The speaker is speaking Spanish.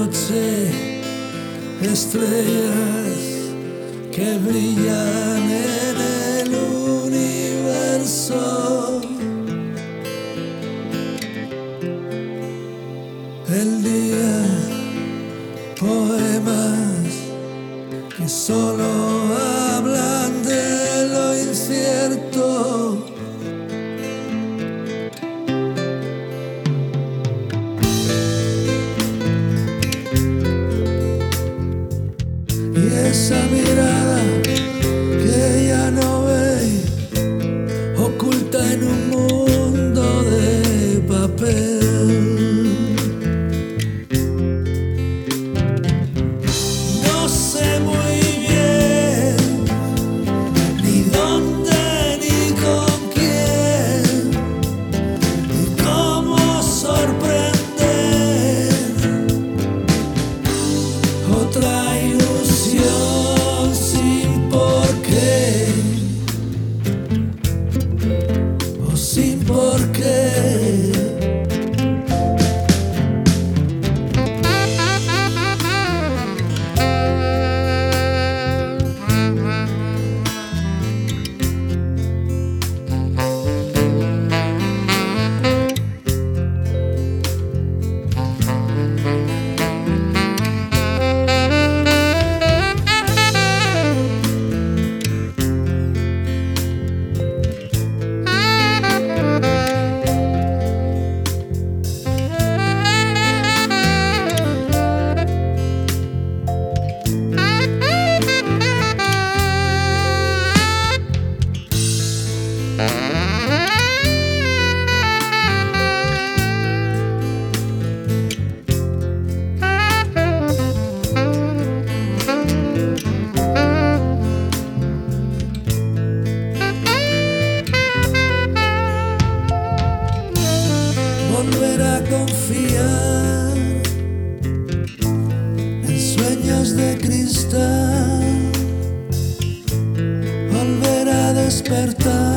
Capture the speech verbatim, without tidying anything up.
noche, estrellas que brillan en el universo. El día, poemas que solo hablan de lo incierto. Y esa mirada que ya no ve, oculta en un mundo de papel. No sé muy bien ni dónde ni con quién, ni cómo sorprender otra ilusión sin por qué, o sin por qué. Volver a confiar en sueños de cristal, volver a despertar